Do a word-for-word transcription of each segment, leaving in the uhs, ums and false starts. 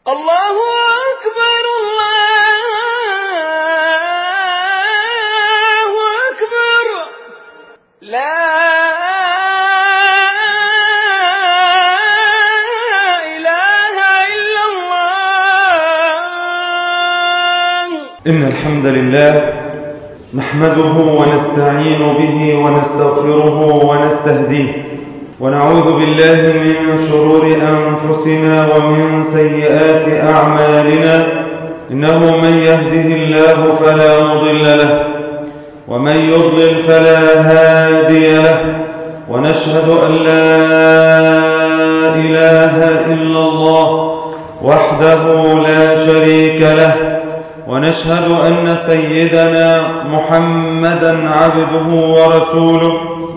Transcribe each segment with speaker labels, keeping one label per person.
Speaker 1: الله أكبر الله أكبر لا إله إلا الله.
Speaker 2: إن الحمد لله نحمده ونستعين به ونستغفره ونستهديه، ونعوذ بالله من شرور أنفسنا ومن سيئات أعمالنا، إنه من يهده الله فلا مضل له ومن يضلل فلا هادي له، ونشهد أن لا إله إلا الله وحده لا شريك له، ونشهد أن سيدنا محمدًا عبده ورسوله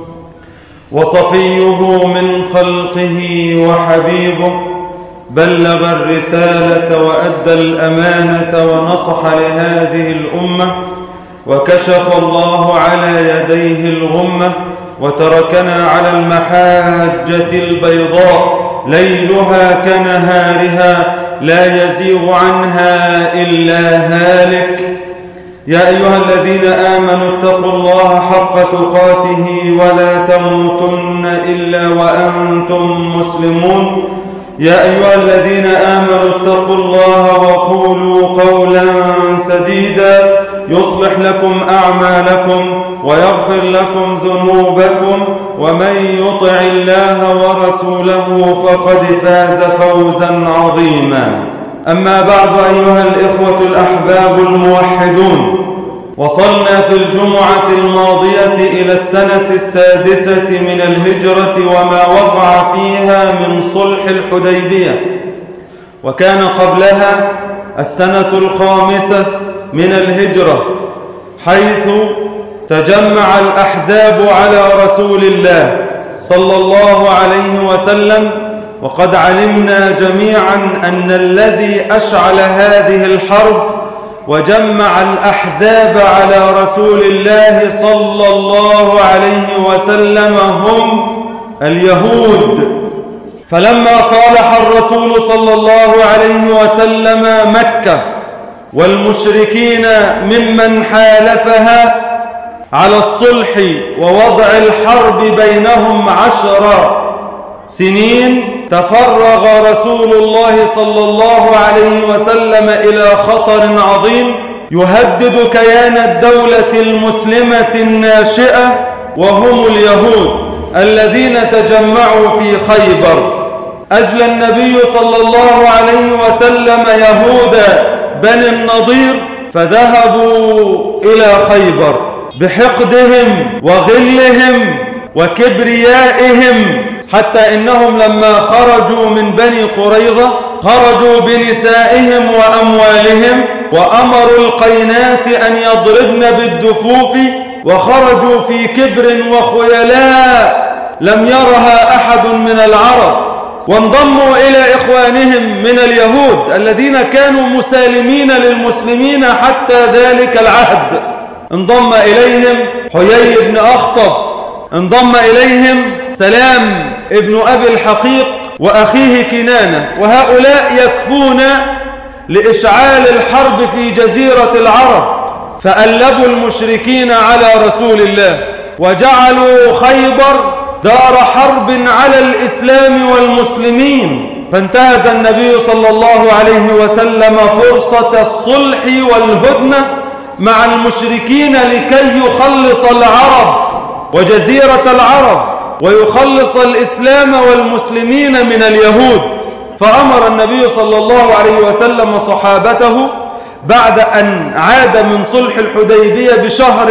Speaker 2: وصفيه من خلقه وحبيبه، بلغ الرسالة وأدى الأمانة ونصح لهذه الأمة، وكشف الله على يديه الغمة، وتركنا على المحاجة البيضاء ليلها كنهارها لا يزيغ عنها إلا هالك. يا أيها الذين آمنوا اتقوا الله حق تقاته ولا تموتن إلا وأنتم مسلمون. يا أيها الذين آمنوا اتقوا الله وقولوا قولا سديدا يصلح لكم أعمالكم ويغفر لكم ذنوبكم، ومن يطع الله ورسوله فقد فاز فوزا عظيما. أما بعد أيها الإخوة الأحباب الموحدون، وصلنا في الجمعة الماضية إلى السنة السادسة من الهجرة وما وقع فيها من صلح الحديبية، وكان قبلها السنة الخامسة من الهجرة، حيث تجمع الأحزاب على رسول الله صلى الله عليه وسلم. وقد علمنا جميعا أن الذي أشعل هذه الحرب وجمع الأحزاب على رسول الله صلى الله عليه وسلم هم اليهود. فلما صالح الرسول صلى الله عليه وسلم مكة والمشركين ممن حالفها على الصلح ووضع الحرب بينهم عشر سنين، تفرغ رسول الله صلى الله عليه وسلم إلى خطر عظيم يهدد كيان الدولة المسلمة الناشئة، وهم اليهود الذين تجمعوا في خيبر. أجلى النبي صلى الله عليه وسلم يهود بني النضير، فذهبوا إلى خيبر بحقدهم وغلهم وكبريائهم، حتى إنهم لما خرجوا من بني قريظة خرجوا بنسائهم وأموالهم، وأمروا القينات أن يضربن بالدفوف، وخرجوا في كبر وخيلاء لم يرها أحد من العرب، وانضموا إلى إخوانهم من اليهود الذين كانوا مسالمين للمسلمين حتى ذلك العهد. انضم إليهم حيي بن أخطب، انضم إليهم سلام ابن أبي الحقيق وأخيه كنانة، وهؤلاء يكفون لإشعال الحرب في جزيرة العرب، فألبوا المشركين على رسول الله وجعلوا خيبر دار حرب على الإسلام والمسلمين. فانتهز النبي صلى الله عليه وسلم فرصة الصلح والهدنة مع المشركين لكي يخلص العرب وجزيرة العرب ويخلص الإسلام والمسلمين من اليهود. فأمر النبي صلى الله عليه وسلم صحابته بعد أن عاد من صلح الحديبية بشهر،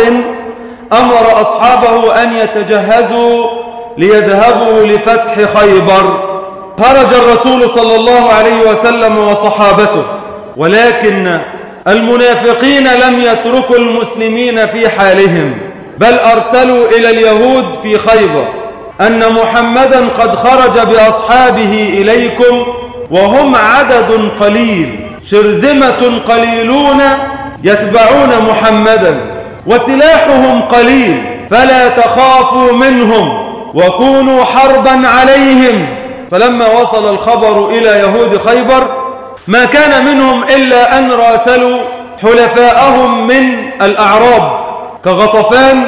Speaker 2: أمر أصحابه أن يتجهزوا ليذهبوا لفتح خيبر. خرج الرسول صلى الله عليه وسلم وصحابته، ولكن المنافقين لم يتركوا المسلمين في حالهم، بل أرسلوا إلى اليهود في خيبر أن محمدا قد خرج بأصحابه إليكم، وهم عدد قليل شرذمة قليلون يتبعون محمدا، وسلاحهم قليل، فلا تخافوا منهم وكونوا حربا عليهم. فلما وصل الخبر إلى يهود خيبر ما كان منهم إلا أن راسلوا حلفاءهم من الأعراب كغطفان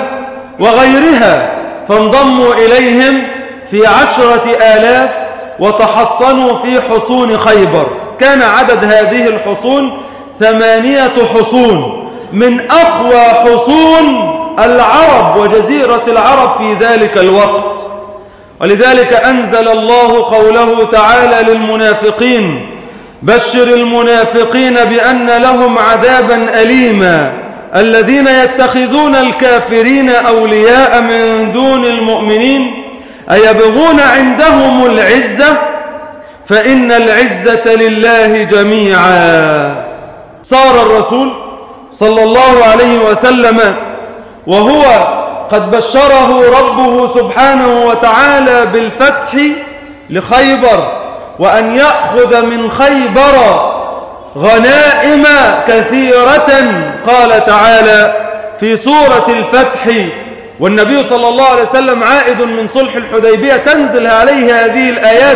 Speaker 2: وغيرها، فانضموا إليهم في عشرة آلاف وتحصنوا في حصون خيبر. كان عدد هذه الحصون ثمانية حصون من أقوى حصون العرب وجزيرة العرب في ذلك الوقت. ولذلك أنزل الله قوله تعالى للمنافقين: بشر المنافقين بأن لهم عذابا أليما الذين يتخذون الكافرين أولياء من دون المؤمنين أيبغون عندهم العزة فإن العزة لله جميعا. صار الرسول صلى الله عليه وسلم وهو قد بشره ربه سبحانه وتعالى بالفتح لخيبر وأن يأخذ من خيبر غنائم كثيرة. قال تعالى في سورة الفتح، والنبي صلى الله عليه وسلم عائد من صلح الحديبية تنزل عليه هذه الآيات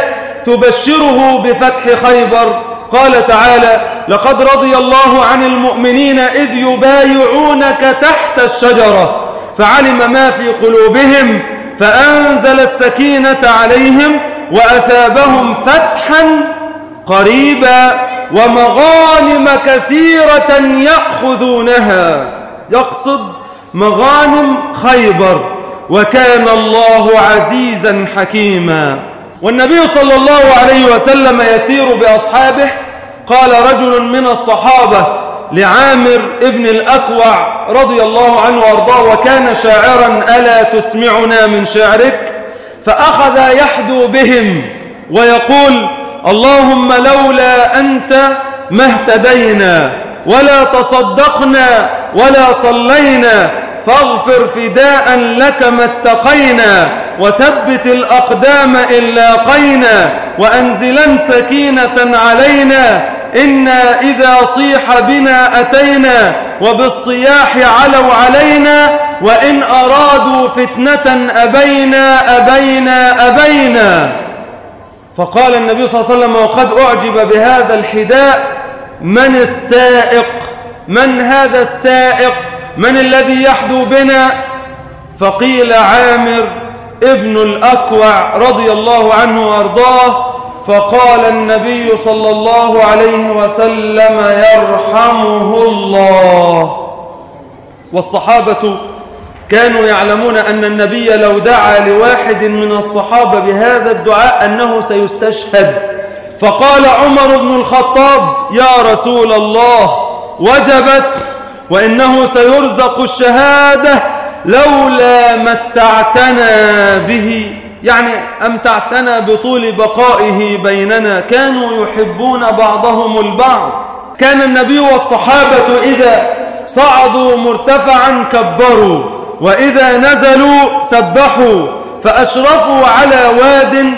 Speaker 2: تبشره بفتح خيبر. قال تعالى: لقد رضي الله عن المؤمنين إذ يبايعونك تحت الشجرة فعلم ما في قلوبهم فأنزل السكينة عليهم وأثابهم فتحا قريبا ومغانم كثيرة يأخذونها. يقصد مغانم خيبر، وكان الله عزيزا حكيما. والنبي صلى الله عليه وسلم يسير بأصحابه. قال رجل من الصحابة لعامر ابن الأكوع رضي الله عنه وارضاه وكان شاعرا: ألا تسمعنا من شعرك؟ فأخذ يحدو بهم ويقول: اللهم لولا أنت ما اهتدينا ولا تصدقنا ولا صلينا فاغفر فداء لك ما اتقينا وثبت الأقدام إن لاقينا وأنزلا سكينة علينا إنا إذا صيح بنا أتينا وبالصياح علوا علينا وإن أرادوا فتنة أبينا أبينا أبينا. فقال النبي صلى الله عليه وسلم وقد أعجب بهذا الحداء: من السائق؟ من هذا السائق؟ من الذي يحدو بنا؟ فقيل: عامر ابن الأكوع رضي الله عنه وارضاه. فقال النبي صلى الله عليه وسلم: يرحمه الله. والصحابة كانوا يعلمون أن النبي لو دعا لواحد من الصحابة بهذا الدعاء أنه سيستشهد. فقال عمر بن الخطاب: يا رسول الله وجبت وإنه سيرزق الشهادة لولا متعتنا به، يعني أمتعتنا بطول بقائه بيننا. كانوا يحبون بعضهم البعض. كان النبي والصحابة إذا صعدوا مرتفعا كبروا وإذا نزلوا سبحوا، فأشرفوا على واد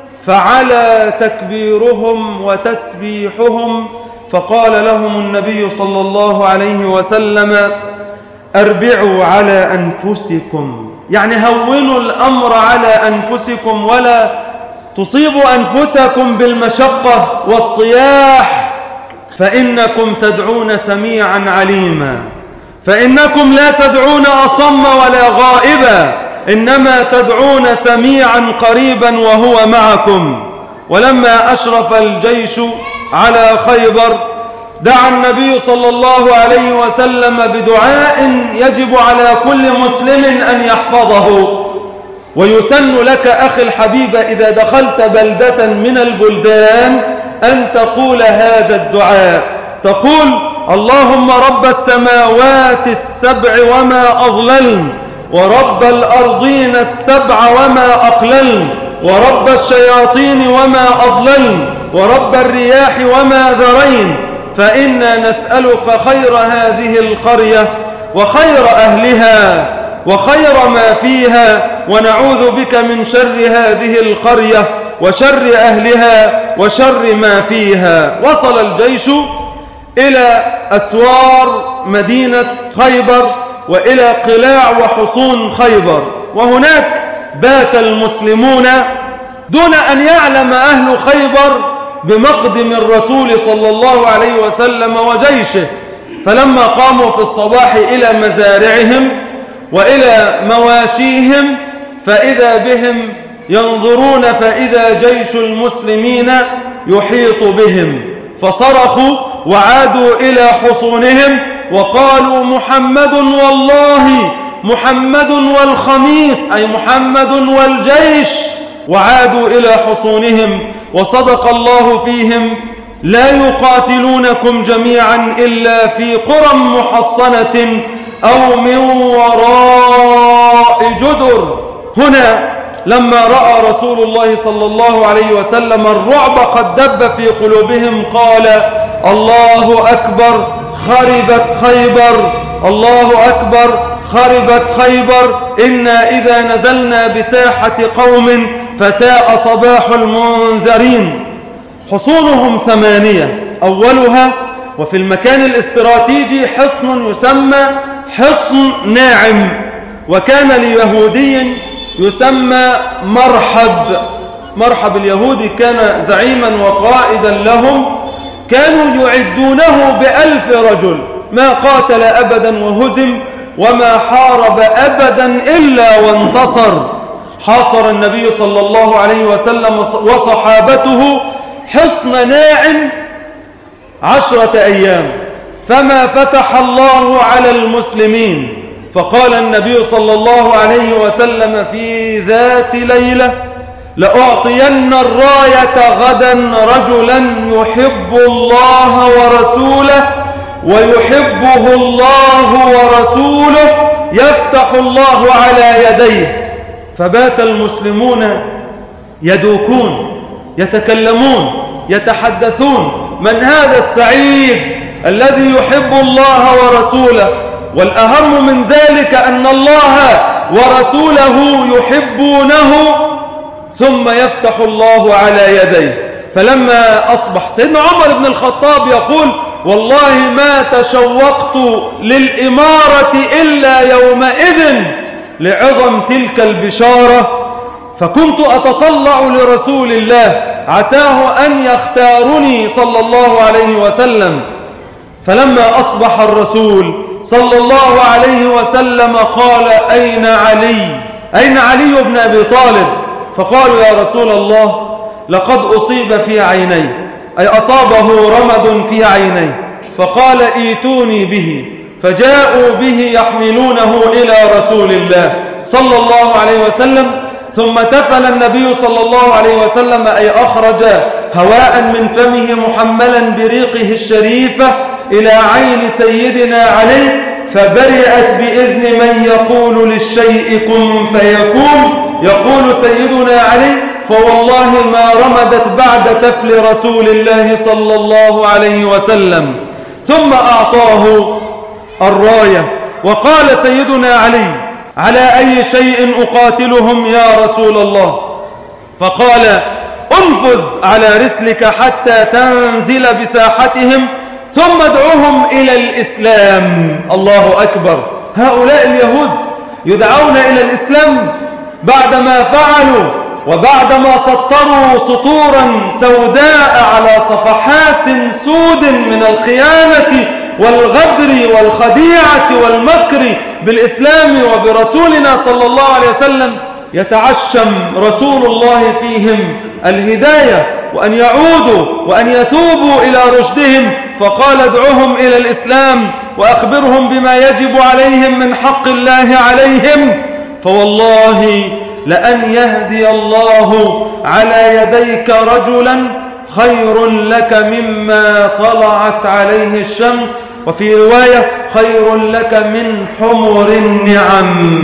Speaker 2: فعلى تكبيرهم وتسبيحهم. فقال لهم النبي صلى الله عليه وسلم: أربعوا على أنفسكم، يعني هونوا الأمر على أنفسكم ولا تصيبوا أنفسكم بالمشقة والصياح، فإنكم تدعون سميعا عليما. فإنكم لا تدعون أصم ولا غائبا، إنما تدعون سميعا قريبا وهو معكم. ولما أشرف الجيش على خيبر دعا النبي صلى الله عليه وسلم بدعاء يجب على كل مسلم أن يحفظه. ويسن لك أخي الحبيب إذا دخلت بلدة من البلدان أن تقول هذا الدعاء. تقول: اللهم رب السماوات السبع وما أضللن ورب الأرضين السبع وما أقللن ورب الشياطين وما أضللن ورب الرياح وما ذرين، فإنا نسألك خير هذه القرية وخير أهلها وخير ما فيها، ونعوذ بك من شر هذه القرية وشر أهلها وشر ما فيها. وصل الجيش إلى أسوار مدينة خيبر وإلى قلاع وحصون خيبر، وهناك بات المسلمون دون أن يعلم أهل خيبر بمقدم الرسول صلى الله عليه وسلم وجيشه. فلما قاموا في الصباح إلى مزارعهم وإلى مواشيهم فإذا بهم ينظرون فإذا جيش المسلمين يحيط بهم، فصرخوا وعادوا إلى حصونهم وقالوا محمد والله، محمد والخميس، أي محمد والجيش، وعادوا إلى حصونهم. وصدق الله فيهم: لا يقاتلونكم جميعا إلا في قرى محصنة أو من وراء جدر. هنا لما رأى رسول الله صلى الله عليه وسلم الرعب قد دب في قلوبهم قال: الله أكبر، خربت خيبر، الله أكبر، خربت خيبر، إنا إذا نزلنا بساحة قوم فساء صباح المنذرين. حصونهم ثمانية، أولها وفي المكان الاستراتيجي حصن يسمى حصن ناعم، وكان ليهودي يسمى مرحب. مرحب اليهودي كان زعيما وقائدا لهم، كانوا يعدونه بألف رجل، ما قاتل أبدا وهزم وما حارب أبدا إلا وانتصر. حاصر النبي صلى الله عليه وسلم وصحابته حصن ناعم عشرة أيام، فما فتح الله على المسلمين. فقال النبي صلى الله عليه وسلم في ذات ليلة: لأعطين الراية غدا رجلا يحب الله ورسوله ويحبه الله ورسوله يفتح الله على يديه. فبات المسلمون يدوكون، يتكلمون، يتحدثون: من هذا السعيد الذي يحب الله ورسوله؟ والأهم من ذلك أن الله ورسوله يحبونه ثم يفتح الله على يديه. فلما أصبح سيدنا عمر بن الخطاب يقول: والله ما تشوقت للإمارة إلا يومئذ لعظم تلك البشارة، فكنت أتطلع لرسول الله عساه أن يختارني صلى الله عليه وسلم. فلما أصبح الرسول صلى الله عليه وسلم قال: أين علي؟ أين علي بن أبي طالب؟ فقالوا: يا رسول الله لقد أصيب في عينيه، أي أصابه رمد في عينيه. فقال: ايتوني به. فجاءوا به يحملونه إلى رسول الله صلى الله عليه وسلم. ثم تفل النبي صلى الله عليه وسلم، أي أخرج هواء من فمه محملا بريقه الشريفة إلى عين سيدنا علي، فبرئت بإذن من يقول للشيء كن فيكون. يقول سيدنا علي: فوالله ما رمدت بعد تفل رسول الله صلى الله عليه وسلم. ثم أعطاه الراية وقال سيدنا علي: على أي شيء أقاتلهم يا رسول الله؟ فقال: انفذ على رسلك حتى تنزل بساحتهم ثم ادعوهم إلى الإسلام. الله أكبر! هؤلاء اليهود يدعون إلى الإسلام بعدما فعلوا وبعدما سطروا سطورا سوداء على صفحات سود من الخيانة والغدر والخديعة والمكر بالإسلام وبرسولنا صلى الله عليه وسلم. يتعشم رسول الله فيهم الهداية وأن يعودوا وأن يثوبوا إلى رشدهم، فقال: ادعوهم إلى الإسلام وأخبرهم بما يجب عليهم من حق الله عليهم، فوالله لأن يهدي الله على يديك رجلا خير لك مما طلعت عليه الشمس، وفي رواية: خير لك من حمر النعم.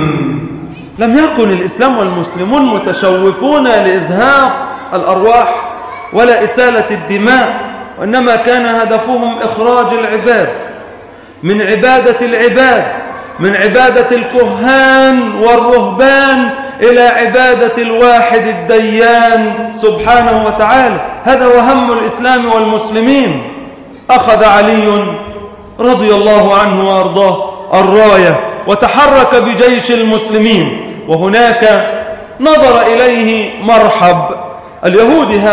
Speaker 2: لم يكن الإسلام والمسلمون متشوفون لإزهاق الأرواح ولا إسالة الدماء، وإنما كان هدفهم إخراج العباد من عبادة العباد، من عبادة الكهان والرهبان إلى عبادة الواحد الديان سبحانه وتعالى. هذا وهم الإسلام والمسلمين. أخذ علي رضي الله عنه وأرضاه الراية وتحرك بجيش المسلمين، وهناك نظر إليه مرحب اليهودي هذا،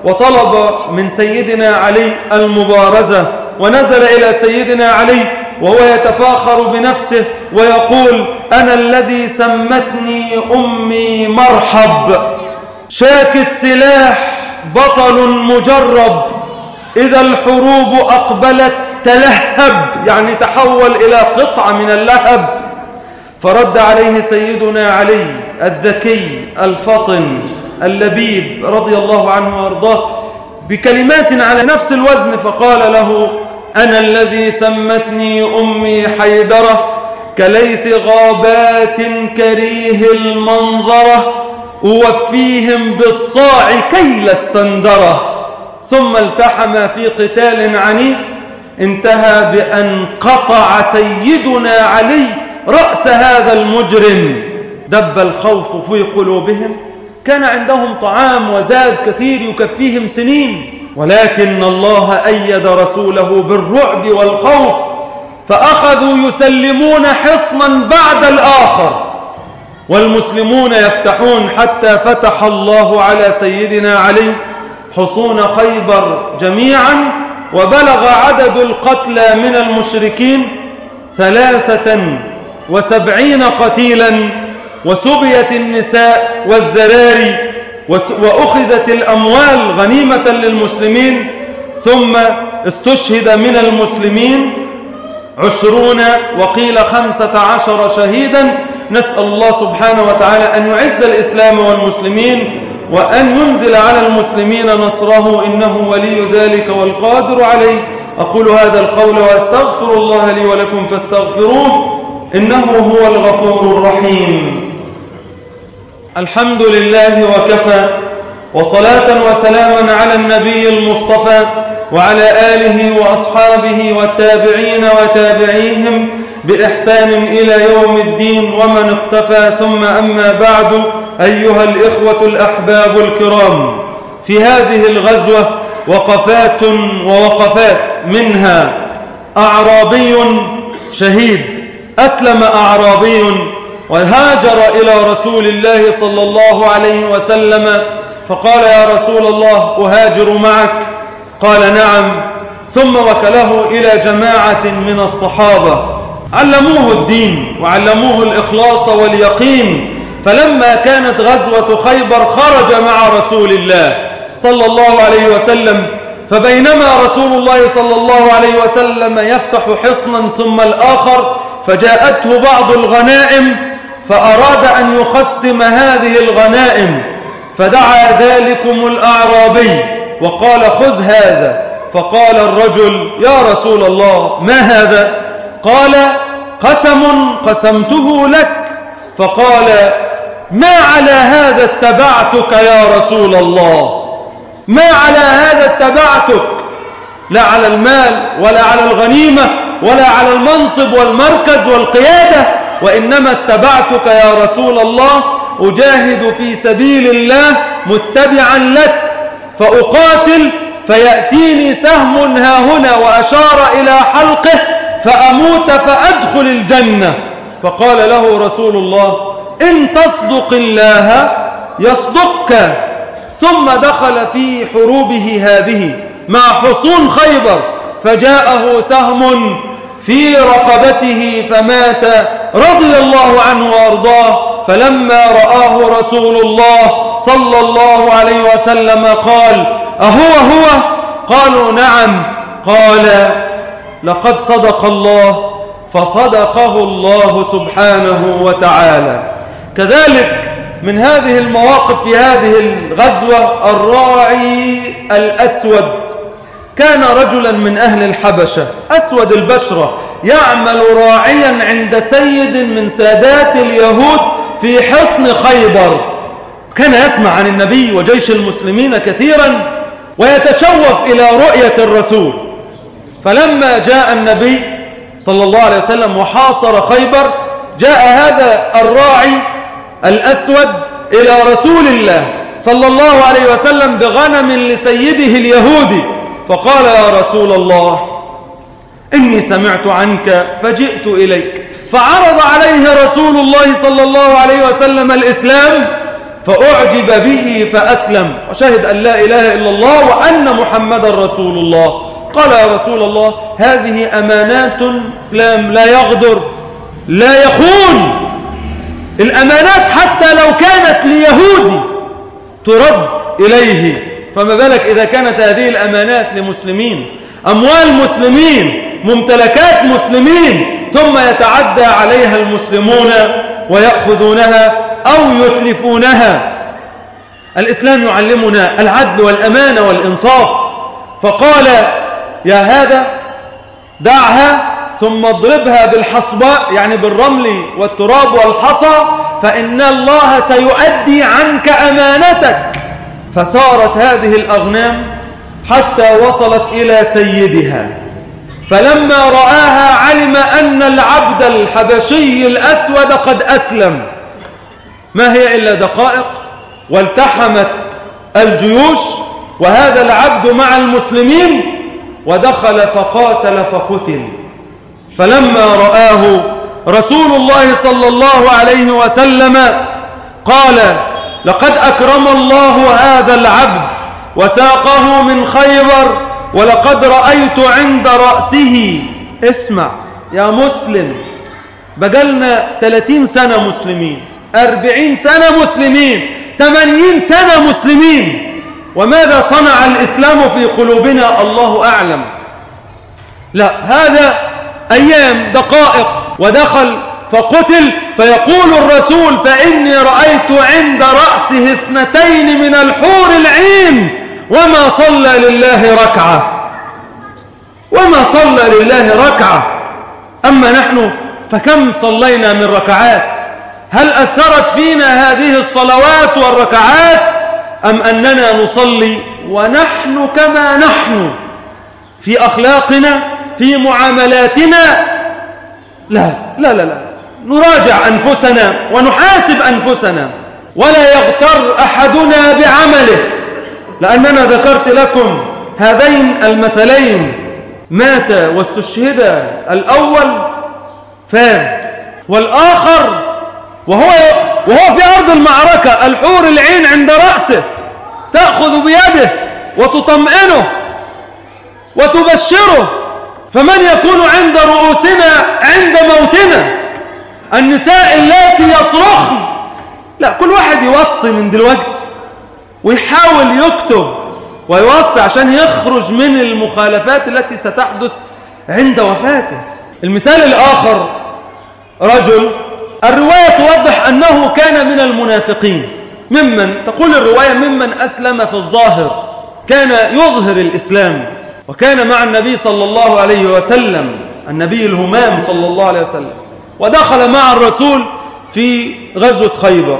Speaker 2: وطلب من سيدنا علي المبارزة، ونزل إلى سيدنا علي وهو يتفاخر بنفسه ويقول: أنا الذي سمتني أمي مرحب، شاك السلاح بطل مجرب، إذا الحروب أقبلت تلهب، يعني تحول إلى قطعة من اللهب. فرد عليه سيدنا علي الذكي الفطن اللبيب رضي الله عنه وارضاه بكلمات على نفس الوزن، فقال له: أنا الذي سمتني أمي حيدرة، كليث غابات كريه المنظرة، أوفيهم بالصاع كيل السندرة. ثم التحم في قتال عنيف انتهى بأن قطع سيدنا علي رأس هذا المجرم. دب الخوف في قلوبهم، كان عندهم طعام وزاد كثير يكفيهم سنين، ولكن الله أيد رسوله بالرعب والخوف، فأخذوا يسلمون حصنا بعد الآخر، والمسلمون يفتحون، حتى فتح الله على سيدنا علي حصون خيبر جميعا، وبلغ عدد القتلى من المشركين ثلاثة وسبعين قتيلا، وسبيت النساء والذراري، وأخذت الأموال غنيمة للمسلمين، ثم استشهد من المسلمين عشرون وقيل خمسة عشر شهيدا. نسأل الله سبحانه وتعالى أن يعز الإسلام والمسلمين، وأن ينزل على المسلمين نصره، إنه ولي ذلك والقادر عليه. أقول هذا القول وأستغفر الله لي ولكم فاستغفروه، إنه هو الغفور الرحيم. الحمد لله وكفى، وصلاة وسلاما على النبي المصطفى وعلى آله وأصحابه والتابعين وتابعيهم بإحسان إلى يوم الدين ومن اقتفى، ثم أما بعد. أيها الإخوة الأحباب الكرام، في هذه الغزوة وقفات ووقفات، منها أعرابي شهيد، أسلم أعرابي وهاجر إلى رسول الله صلى الله عليه وسلم، فقال: يا رسول الله أهاجر معك؟ قال: نعم. ثم وكله إلى جماعة من الصحابة علموه الدين وعلموه الإخلاص واليقين، فلما كانت غزوة خيبر خرج مع رسول الله صلى الله عليه وسلم، فبينما رسول الله صلى الله عليه وسلم يفتح حصنا ثم الآخر، فجاءته بعض الغنائم، فأراد أن يقسم هذه الغنائم، فدعا ذلكم الأعرابي وقال: خذ هذا. فقال الرجل: يا رسول الله ما هذا؟ قال: قسم قسمته لك. فقال: ما على هذا اتبعتك يا رسول الله؟ ما على هذا اتبعتك؟ لا على المال ولا على الغنيمة ولا على المنصب والمركز والقيادة، وإنما اتبعتك يا رسول الله أجاهد في سبيل الله متبعا لك، فأقاتل فيأتيني سهم ها هنا، وأشار إلى حلقه، فأموت فأدخل الجنة. فقال له رسول الله: إن تصدق الله يصدقك. ثم دخل في حروبه هذه مع حصون خيبر، فجاءه سهم في رقبته فمات رضي الله عنه وارضاه. فلما رآه رسول الله صلى الله عليه وسلم قال: أهو هو؟ قالوا: نعم. قال: لقد صدق الله، فصدقه الله سبحانه وتعالى. كذلك من هذه المواقف في هذه الغزوة الراعي الأسود، كان رجلا من أهل الحبشة أسود البشرة، يعمل راعيا عند سيد من سادات اليهود في حصن خيبر. كان يسمع عن النبي وجيش المسلمين كثيرا، ويتشوف إلى رؤية الرسول. فلما جاء النبي صلى الله عليه وسلم وحاصر خيبر، جاء هذا الراعي الأسود إلى رسول الله صلى الله عليه وسلم بغنم لسيده اليهودي، فقال: يا رسول الله، إني سمعت عنك فجئت إليك. فعرض عليه رسول الله صلى الله عليه وسلم الإسلام، فأعجب به فأسلم وشهد أن لا إله إلا الله وأن محمد رسول الله. قال يا رسول الله هذه أمانات الإسلام لا يغدر لا يخون، الأمانات حتى لو كانت ليهودي ترد إليه، فما بالك إذا كانت هذه الأمانات لمسلمين، أموال مسلمين، ممتلكات مسلمين، ثم يتعدى عليها المسلمون ويأخذونها أو يتلفونها. الإسلام يعلمنا العدل والأمانة والإنصاف، فقال يا هذا دعها ثم اضربها بالحصباء، يعني بالرمل والتراب والحصى، فإن الله سيؤدي عنك أمانتك. فسارت هذه الأغنام حتى وصلت إلى سيدها، فلما رآها علم أن العبد الحبشي الأسود قد أسلم. ما هي إلا دقائق والتحمت الجيوش وهذا العبد مع المسلمين، ودخل فقاتل فقتل. فلما رآه رسول الله صلى الله عليه وسلم قال لقد أكرم الله هذا العبد وساقه من خيبر، ولقد رأيت عند رأسه، اسمع يا مسلم، بقالنا ثلاثين سنة مسلمين، أربعين سنة مسلمين، ثمانين سنة مسلمين، وماذا صنع الإسلام في قلوبنا الله أعلم. لا، هذا أيام دقائق ودخل فقتل. فيقول الرسول فإني رأيت عند رأسه اثنتين من الحور العين وما صلى لله ركعة، وما صلى لله ركعة. أما نحن فكم صلينا من ركعات؟ هل أثرت فينا هذه الصلوات والركعات أم أننا نصلي ونحن كما نحن في أخلاقنا في معاملاتنا؟ لا لا لا لا، نراجع أنفسنا ونحاسب أنفسنا، ولا يغتر أحدنا بعمله، لأننا ذكرت لكم هذين المثلين، مات واستشهد، الأول فاز والآخر وهو, وهو في أرض المعركة الحور العين عند رأسه تأخذ بيده وتطمئنه وتبشره. فمن يكون عند رؤوسنا عند موتنا؟ النساء اللاتي يصرخن. لا، كل واحد يوصي من دلوقتي ويحاول يكتب ويوصي عشان يخرج من المخالفات التي ستحدث عند وفاته. المثال الآخر رجل، الرواية توضح أنه كان من المنافقين، ممن تقول الرواية ممن أسلم في الظاهر، كان يظهر الإسلام، وكان مع النبي صلى الله عليه وسلم، النبي الهمام صلى الله عليه وسلم، ودخل مع الرسول في غزوة خيبر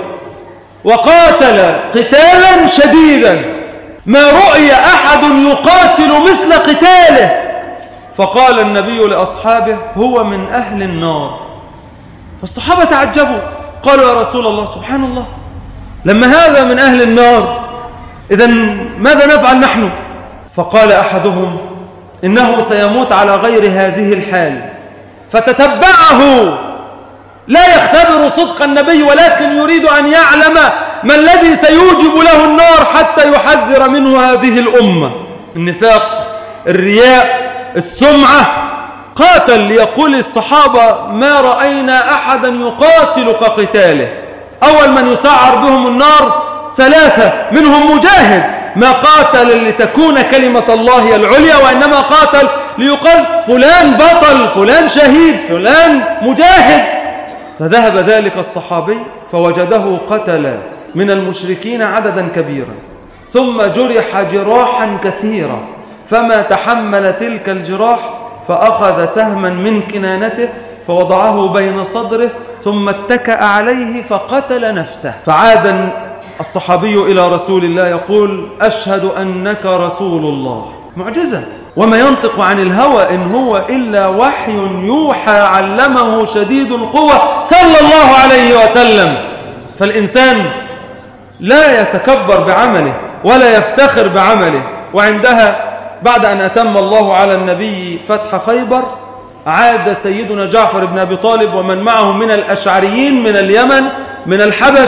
Speaker 2: وقاتل قتالا شديدا، ما رؤي أحد يقاتل مثل قتاله. فقال النبي لأصحابه هو من أهل النار. فالصحابة تعجبوا، قالوا يا رسول الله سبحان الله، لما هذا من أهل النار إذن ماذا نفعل نحن؟ فقال أحدهم إنه سيموت على غير هذه الحال. فتتبعه، لا يختبر صدق النبي ولكن يريد أن يعلم ما الذي سيوجب له النار حتى يحذر منه هذه الأمة. النفاق، الرياء، السمعة. قاتل ليقول الصحابة ما رأينا أحدا يقاتل كقتاله. أول من يسعر بهم النار ثلاثة، منهم مجاهد ما قاتل لتكون كلمة الله العليا، وإنما قاتل ليقال فلان بطل، فلان شهيد، فلان مجاهد. فذهب ذلك الصحابي فوجده قتل من المشركين عددا كبيرا، ثم جرح جراحا كثيرا، فما تحمل تلك الجراح، فأخذ سهما من كنانته فوضعه بين صدره ثم اتكأ عليه فقتل نفسه. فعاد الصحابي إلى رسول الله يقول أشهد أنك رسول الله. معجزة. وما ينطق عن الهوى إن هو إلا وحي يوحى علمه شديد القوة صلى الله عليه وسلم. فالإنسان لا يتكبر بعمله ولا يفتخر بعمله. وعندها بعد أن أتم الله على النبي فتح خيبر، عاد سيدنا جعفر بن أبي طالب ومن معه من الأشعريين من اليمن من الحبشة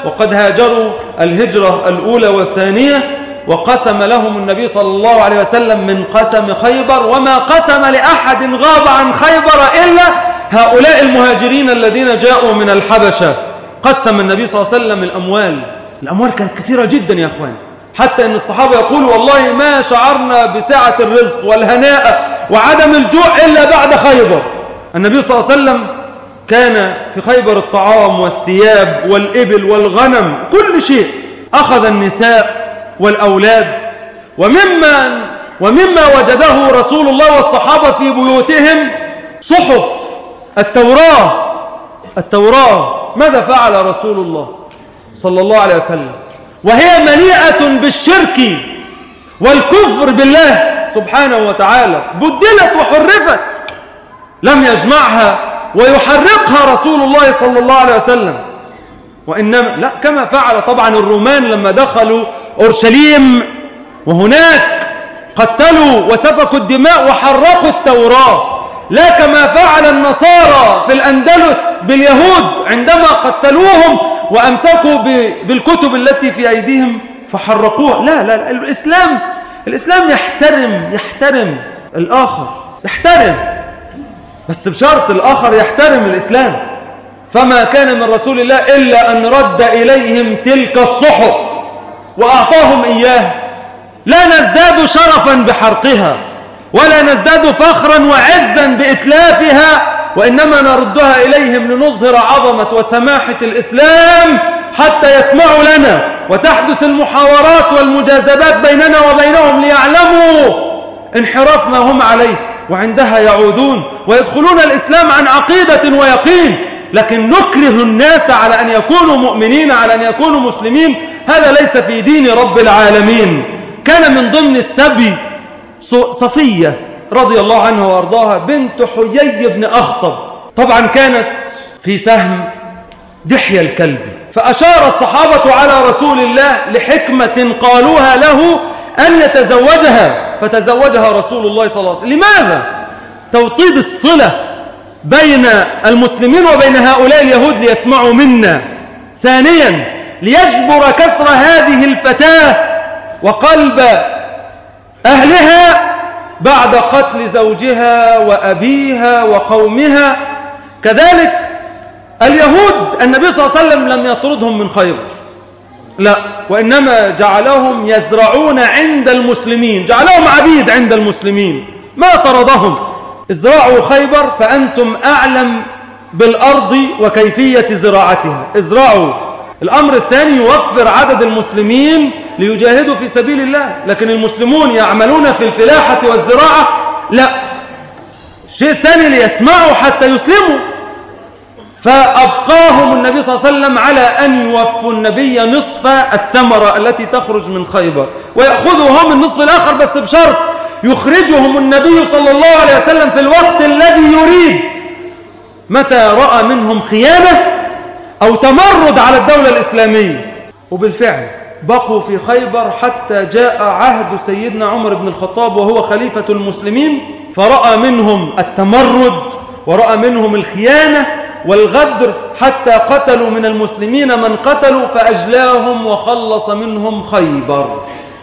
Speaker 2: وقد هاجروا الهجرة الأولى والثانية، وقسم لهم النبي صلى الله عليه وسلم من قسم خيبر، وما قسم لأحد غاب عن خيبر إلا هؤلاء المهاجرين الذين جاءوا من الحبشة. قسم النبي صلى الله عليه وسلم الأموال. الأموال كانت كثيرة جدا يا أخوان، حتى أن الصحابة يقولوا والله ما شعرنا بسعة الرزق والهناء وعدم الجوع إلا بعد خيبر. النبي صلى الله عليه وسلم كان في خيبر الطعام والثياب والإبل والغنم كل شيء. أخذ النساء والأولاد، ومما, ومما وجده رسول الله والصحابة في بيوتهم صحف التوراة. التوراة ماذا فعل رسول الله صلى الله عليه وسلم وهي مليئة بالشرك والكفر بالله سبحانه وتعالى؟ بدلت وحرفت، لم يجمعها ويحرقها رسول الله صلى الله عليه وسلم، وإنما لا كما فعل طبعا الرومان لما دخلوا أورشليم، وهناك قتلوا وسفكوا الدماء وحرقوا التوراة، لا كما فعل النصارى في الأندلس باليهود عندما قتلوهم وأمسكوا بالكتب التي في أيديهم فحرقوها. لا لا الإسلام الإسلام يحترم يحترم الآخر، يحترم، بس بشرط الآخر يحترم الإسلام. فما كان من رسول الله إلا أن رد إليهم تلك الصحف وأعطاهم إياه. لا نزداد شرفا بحرقها ولا نزداد فخرا وعزا بإتلافها، وإنما نردها إليهم لنظهر عظمة وسماحة الإسلام حتى يسمعوا لنا، وتحدث المحاورات والمجاذبات بيننا وبينهم ليعلموا انحراف ما هم عليه، وعندها يعودون ويدخلون الإسلام عن عقيدة ويقين. لكن نكره الناس على أن يكونوا مؤمنين، على أن يكونوا مسلمين، هذا ليس في دين رب العالمين. كان من ضمن السبي صفية رضي الله عنها وأرضاها بنت حيي بن أخطب، طبعا كانت في سهم دحية الكلب، فأشار الصحابة على رسول الله لحكمة قالوها له أن يتزوجها، فتزوجها رسول الله صلى الله عليه وسلم. لماذا؟ توطيد الصلة بين المسلمين وبين هؤلاء اليهود ليسمعوا منا. ثانيا ليجبر كسر هذه الفتاة وقلب أهلها بعد قتل زوجها وأبيها وقومها. كذلك اليهود النبي صلى الله عليه وسلم لم يطردهم من خيبر، لا، وإنما جعلهم يزرعون عند المسلمين، جعلهم عبيد عند المسلمين، ما طردهم. ازرعوا خيبر فأنتم أعلم بالأرض وكيفية زراعتها، ازرعوا. الأمر الثاني يوفر عدد المسلمين ليجاهدوا في سبيل الله، لكن المسلمون يعملون في الفلاحة والزراعة لا. الشيء الثاني ليسمعوا حتى يسلموا، فأبقاهم النبي صلى الله عليه وسلم على أن يوفوا النبي نصف الثمرة التي تخرج من خيبر، ويأخذوا هم النصف الآخر، بس بشرط يخرجهم النبي صلى الله عليه وسلم في الوقت الذي يريد، متى رأى منهم خيانة أو تمرد على الدولة الإسلامية. وبالفعل بقوا في خيبر حتى جاء عهد سيدنا عمر بن الخطاب وهو خليفة المسلمين، فرأى منهم التمرد ورأى منهم الخيانة والغدر، حتى قتلوا من المسلمين من قتلوا، فأجلاهم وخلص منهم خيبر.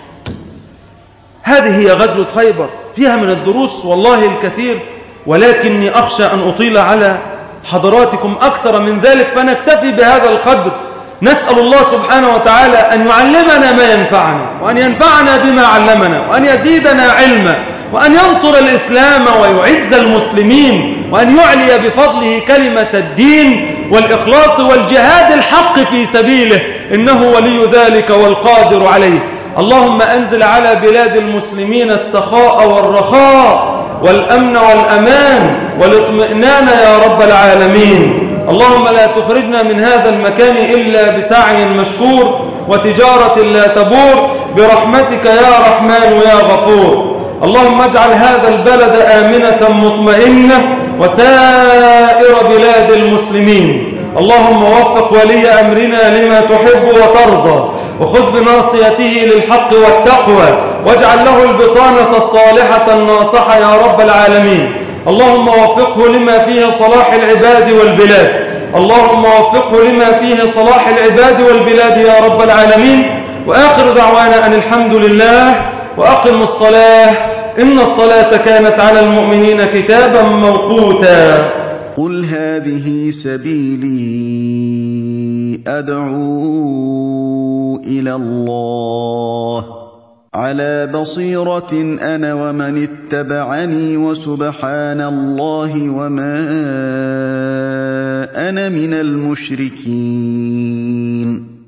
Speaker 2: هذه هي غزوة خيبر، فيها من الدروس والله الكثير، ولكني أخشى أن أطيل على حضراتكم أكثر من ذلك، فنكتفي بهذا القدر. نسأل الله سبحانه وتعالى أن يعلمنا ما ينفعنا، وأن ينفعنا بما علمنا، وأن يزيدنا علما، وأن ينصر الإسلام ويعز المسلمين، وأن يعلي بفضله كلمة الدين والإخلاص والجهاد الحق في سبيله، إنه ولي ذلك والقادر عليه. اللهم أنزل على بلاد المسلمين السخاء والرخاء والأمن والأمان والاطمئنان يا رب العالمين. اللهم لا تخرجنا من هذا المكان إلا بسعي مشكور وتجارة لا تبور، برحمتك يا رحمن يا غفور. اللهم اجعل هذا البلد آمنة مطمئنة وسائر بلاد المسلمين. اللهم وفق ولي أمرنا لما تحب وترضى، وخذ بناصيته للحق والتقوى، واجعل له البطانة الصالحة الناصحة يا رب العالمين. اللهم وفقه لما فيه صلاح العباد والبلاد. اللهم وفقه لما فيه صلاح العباد والبلاد يا رب العالمين. وآخر دعوانا أن الحمد لله، وأقم الصلاة إن الصلاة كانت على المؤمنين كتابا موقوتا.
Speaker 3: قل هذه سبيلي أدعو إلى الله على بصيرة أنا ومن اتبعني وسبحان الله وما أنا من المشركين.